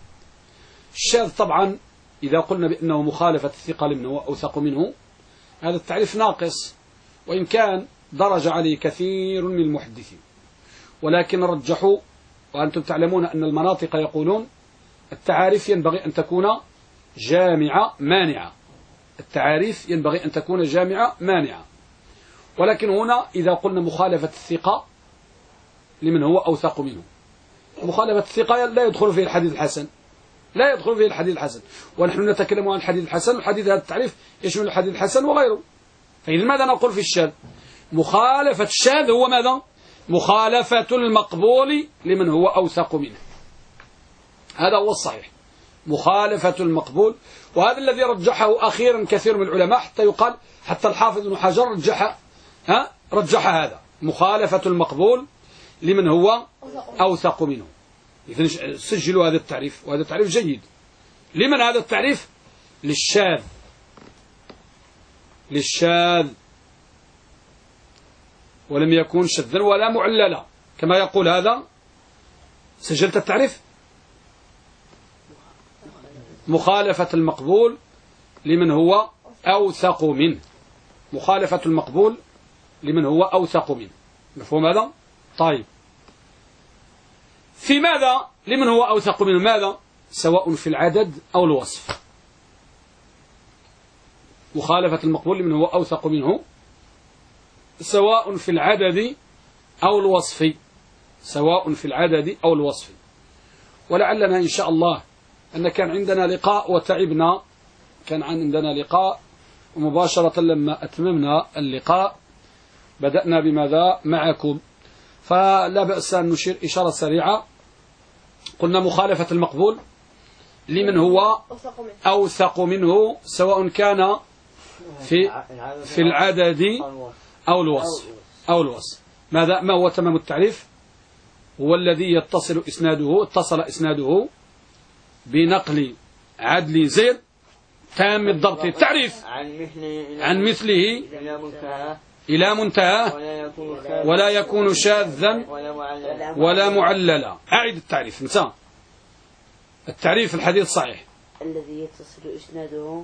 الشاذ طبعا إذا قلنا بأنه مخالفة الثقة لمن هو أوثق منه، هذا التعريف ناقص، وإن كان درج عليه كثير من المحدثين، ولكن رجحوا. وأنتم تعلمون أن المناطق يقولون التعاريف ينبغي أن تكون جامعة مانعة، التعاريف ينبغي أن تكون جامعة مانعة. ولكن هنا إذا قلنا مخالفة الثقة لمن هو أوثق منه، مخالفة الثقة لا يدخل فيه الحديث الحسن، لا يدخل فيه الحديث الحسن، ونحن نتكلم عن الحديث الحسن، والحديث هذا التعريف يشمل الحديث الحسن وغيره. فإذا ماذا نقول في الشاذ؟ مخالفة الشاذ هو ماذا؟ مخالفة المقبول لمن هو أوثق منه، هذا هو الصحيح، مخالفة المقبول. وهذا الذي رجحه أخيرا كثير من العلماء، حتى يقال حتى الحافظ ابن حجر رجح هذا، مخالفة المقبول لمن هو أوثق منه. إذن سجلوا هذا التعريف، وهذا تعريف جيد. لمن هذا التعريف؟ للشاذ، للشاذ، ولم يكن شذا ولا معللا، كما يقول هذا. سجلت التعريف؟ مخالفة المقبول لمن هو أوثق منه، مخالفة المقبول لمن هو أوثق منه. مفهوم هذا؟ طيب، في ماذا لمن هو أوثق منه؟ ماذا؟ سواء في العدد أو الوصف. مخالفة المقبول لمن هو أوثق منه سواء في العدد أو الوصف، سواء في العدد أو الوصف. ولعلنا إن شاء الله أن كان عندنا لقاء وتعبنا، كان عندنا لقاء، ومباشرة لما أتممنا اللقاء بدأنا بماذا معكم، فلا بأس أن نشير إشارة سريعة. قلنا مخالفة المقبول لمن هو أوثق منه سواء كان في العدد أو الوصف، أو الوصف. ما هو تمام التعريف؟ هو الذي اتصل إسناده بنقل عدل زيد تام الضبط. التعريف عن مثله إلى منتهى ولا يكون شاذا ولا معللا. أعد التعريف. مثلا التعريف الحديث الصحيح الذي يتصل إسناده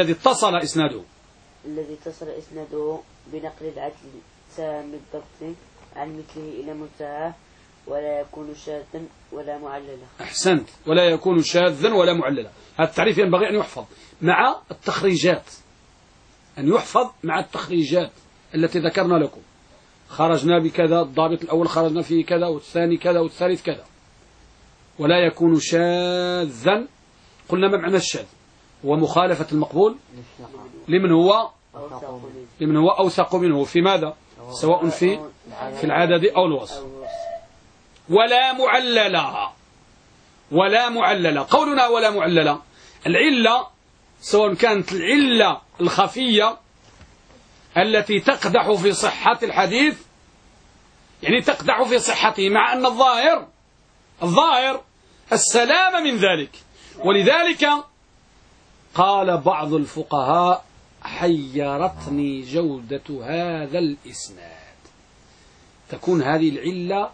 الذي اتصل إسناده بنقل العدل تام الضبط عن مثله إلى منتهى ولا يكون شاذا ولا معللا. أحسنت، ولا يكون شاذا ولا معللا. هذا التعريف ينبغي أن يحفظ مع التخريجات، أن يحفظ مع التخريجات التي ذكرنا لكم. خرجنا بكذا، الضابط الأول خرجنا فيه كذا، والثاني كذا، والثالث كذا. ولا يكون شاذا، قلنا ما معنى الشاذ؟ هو مخالفة المقبول لمن هو أوثق منه في ماذا؟ سواء في العدد أو الوصف. ولا معللا، ولا معللا. قولنا ولا معللا، العلة سواء كانت العلة الخفية التي تقدح في صحة الحديث، يعني تقدح في صحته، مع أن الظاهر السلام من ذلك. ولذلك قال بعض الفقهاء: حيرتني جودة هذا الإسناد. تكون هذه العلة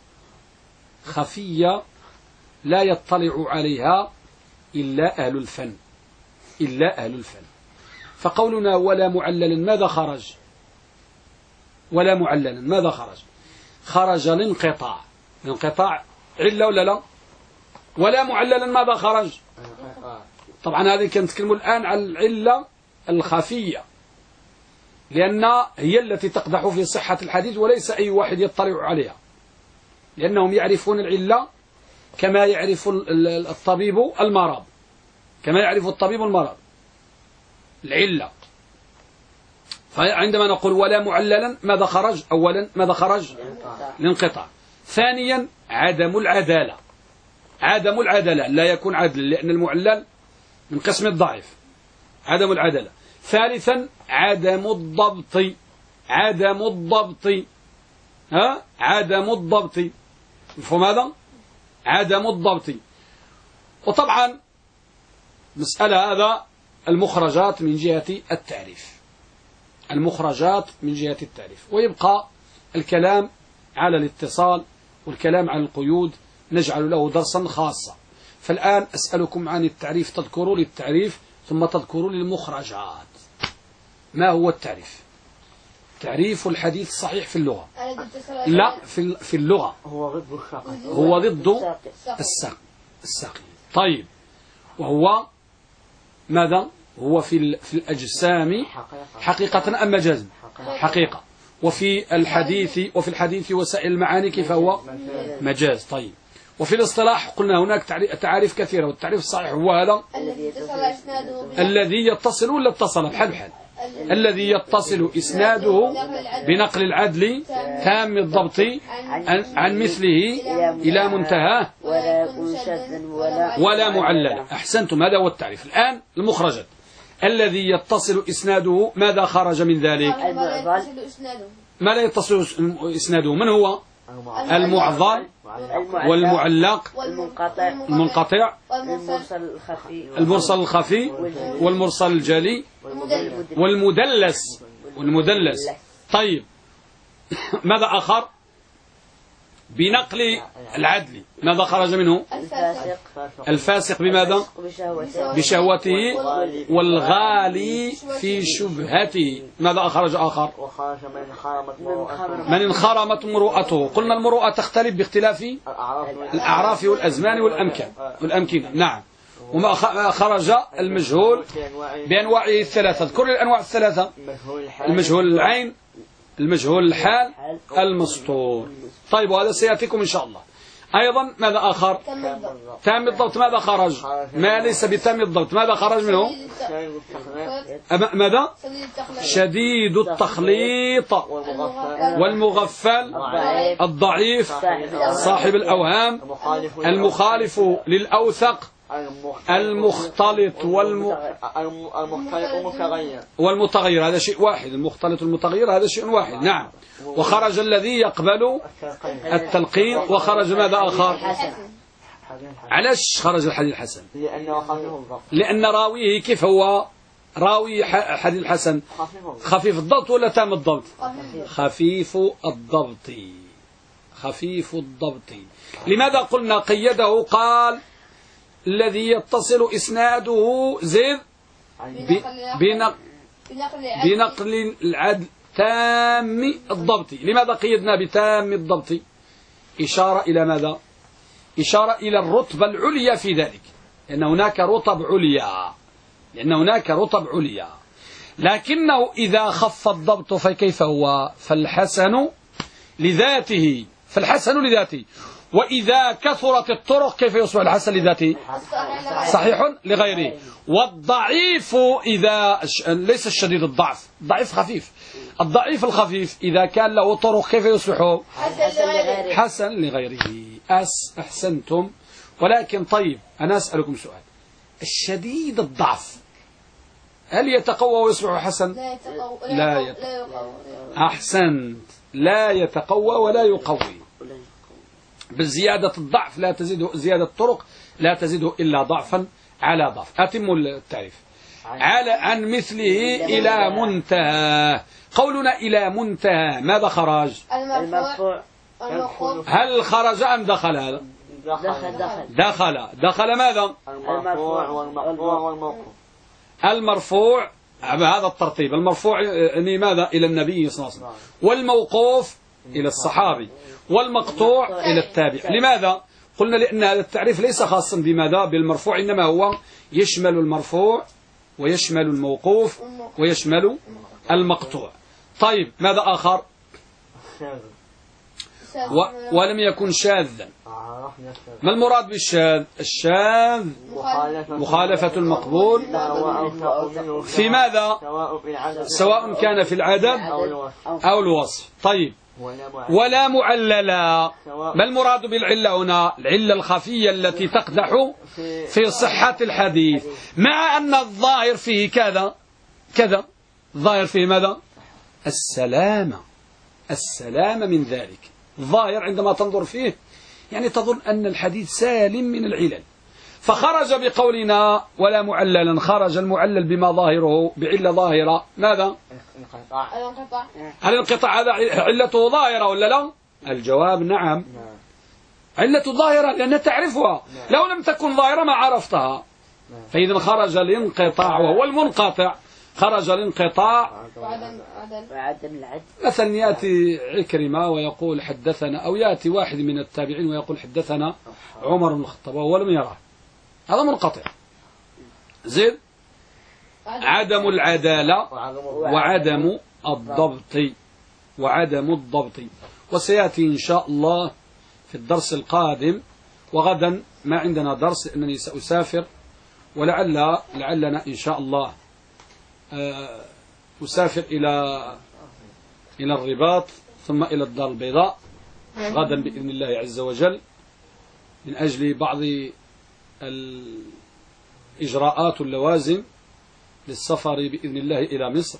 خفية لا يطلع عليها إلا أهل الفن، فقولنا ولا معلل ماذا خرج؟ ولا معلل ماذا خرج؟ خرج الانقطاع، الانقطاع علة ولا لا؟ ولا معللا ماذا خرج؟ طبعا هذه كنتكلم الآن عن العلة الخفية، لأن هي التي تقدح في صحة الحديث وليس أي واحد يطلع عليها، لأنهم يعرفون العلة كما يعرف الطبيب المرض، كما يعرف الطبيب المرض العلة. فعندما نقول ولا معللا ماذا خرج؟ أولا ماذا خرج؟ الانقطاع. ثانيا عدم العدالة، عدم العدالة لا يكون عدل، لأن المعلل من قسم الضعيف، عدم العدالة. ثالثا عدم الضبط، عدم الضبط، عدم الضبط، مفهوم هذا؟ عدم الضبط. وطبعا مسألة هذا المخرجات من جهة التعريف، المخرجات من جهة التعريف. ويبقى الكلام على الاتصال والكلام عن القيود نجعل له درسا خاصا. فالآن أسألكم عن التعريف، تذكروا لي التعريف ثم تذكروا لي المخرجات. ما هو التعريف؟ تعريف الحديث الصحيح في اللغة، لا في اللغة هو ضد الساقي. طيب، وهو ماذا؟ هو في الأجسام حقيقة أم مجازا؟ حقيقة. وفي الحديث وسائل المعاني كيف هو؟ مجاز. طيب، وفي الاصطلاح قلنا هناك تعاريف كثيرة، والتعريف الصحيح هو هذا الذي يتصل ولا اتصل بحال الذي يتصل إسناده بنقل العدل تام الضبط عن مثله إلى منتهاه ولا معلل. أحسنتم، هذا هو التعريف. الآن المخرجات. الذي يتصل إسناده ماذا خرج من ذلك؟ ما لا يتصل إسناده من هو؟ المعضل والمعلق المنقطع المرسل الخفي والمرسل الجلي والمدلس. طيب، ماذا آخر؟ بنقل العدل ماذا خرج منه؟ الفاسق بماذا؟ بشهوته والغالي في شبهته. ماذا أخرج آخر؟ من انخرمت مروءته. قلنا المروءة تختلف باختلاف الأعراف والأزمان والأمكنة. نعم. وما خرج المجهول بأنواعه الثلاثة. اذكر الأنواع الثلاثة: المجهول العين، المجهول الحال، المسطور. طيب، وهذا سيأتيكم إن شاء الله. أيضا ماذا آخر؟ تام الضبط. ماذا خرج؟ ما ليس بتام الضبط ماذا خرج منه؟ ماذا؟ شديد التخليط والمغفل الضعيف صاحب الأوهام المخالف للأوثق المختلط والمتغير. هذا شيء واحد. المختلط والمتغير هذا شيء واحد. نعم. وخرج الذي يقبل التلقين. وخرج ماذا آخر؟ علاش خرج الحديث الحسن؟ لأن راويه كيف هو؟ راوي حديث الحسن خفيف الضبط ولا تام الضبط؟ خفيف الضبط. خفيف الضبط. لماذا قلنا قيده؟ قال الذي يتصل إسناده زيد بنقل العدل تام الضبط. لماذا قيدنا بتام الضبط؟ إشارة إلى ماذا؟ إشارة إلى الرتبة العليا في ذلك، لأن هناك رتب عليا. لكنه إذا خف الضبط فكيف هو؟ فالحسن لذاته. وإذا كثرت الطرق كيف يصبح الحسن لذاته؟ صحيح لغيره. والضعيف إذا ليس الشديد الضعف، ضعيف خفيف. الضعيف الخفيف إذا كان له طرق كيف يصبح حسن لغيره. أحسنتم. ولكن طيب، أنا أسألكم سؤال: الشديد الضعف هل يتقوى ويصبح حسن؟ لا يتقوى. أحسنت، لا يتقوى ولا يقوي. بالزيادة الضعف لا تزيده، زيادة الطرق لا تزيده إلا ضعفا على ضعف. أتم التعريف. عن مثله إلى منتهى. قولنا إلى منتهى ماذا خرج؟ المرفوع. هل خرج أم دخل؟ هذا دخل ماذا؟ المرفوع بهذا الترتيب. المرفوع يعني ماذا؟ إلى النبي صلى الله عليه وسلم. والموقوف إلى الصحابي، والمقطوع إلى التابع. لماذا؟ قلنا لأن هذا التعريف ليس خاصا بماذا؟ بالمرفوع، إنما هو يشمل المرفوع ويشمل الموقوف ويشمل المقطوع. طيب ماذا آخر؟ ولم يكن شاذا. ما المراد بالشاذ؟ الشاذ مخالفة المقبول في ماذا؟ سواء كان في العدد أو الوصف. طيب ولا معللا. ما المراد بالعلة هنا؟ العلة الخفية التي تقدح في صحة الحديث، مع أن الظاهر فيه كذا الظاهر فيه ماذا؟ السلامة من ذلك. الظاهر عندما تنظر فيه يعني تظن أن الحديث سالم من العلل، فخرج بقولنا ولا معللا، خرج المعلل بما ظاهره بعلة ظاهرة. ماذا؟ الانقطاع. هذا علته ظاهرة ولا لا؟ الجواب نعم، علة ظاهرة لأنها تعرفها، لو لم تكن ظاهرة ما عرفتها. فإذا خرج الانقطاع وهو المنقطع، خرج الانقطاع وعدم العدل. مثلا يأتي عكرمة ويقول حدثنا، أو يأتي واحد من التابعين ويقول حدثنا عمر بن الخطاب وهو لم يراه، هذا منقطع. زين عدم العدالة وعدم الضبط. وسيأتي إن شاء الله في الدرس القادم. وغدا ما عندنا درس لأنني سأسافر، ولعلنا إن شاء الله أسافر إلى الرباط ثم إلى الدار البيضاء غدا بإذن الله عز وجل، من أجل بعض الإجراءات واللوازم للسفر بإذن الله إلى مصر.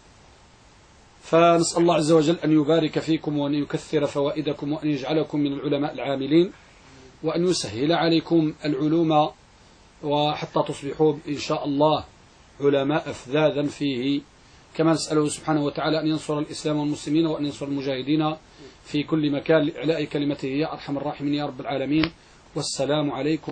فنسأل الله عز وجل أن يبارك فيكم وأن يكثر فوائدكم وأن يجعلكم من العلماء العاملين، وأن يسهل عليكم العلوم، وحتى تصبحوا إن شاء الله علماء أفذاذا فيه. كما نسأله سبحانه وتعالى أن ينصر الإسلام والمسلمين، وأن ينصر المجاهدين في كل مكان لإعلاء كلمته يا أرحم الراحمين يا رب العالمين. والسلام عليكم.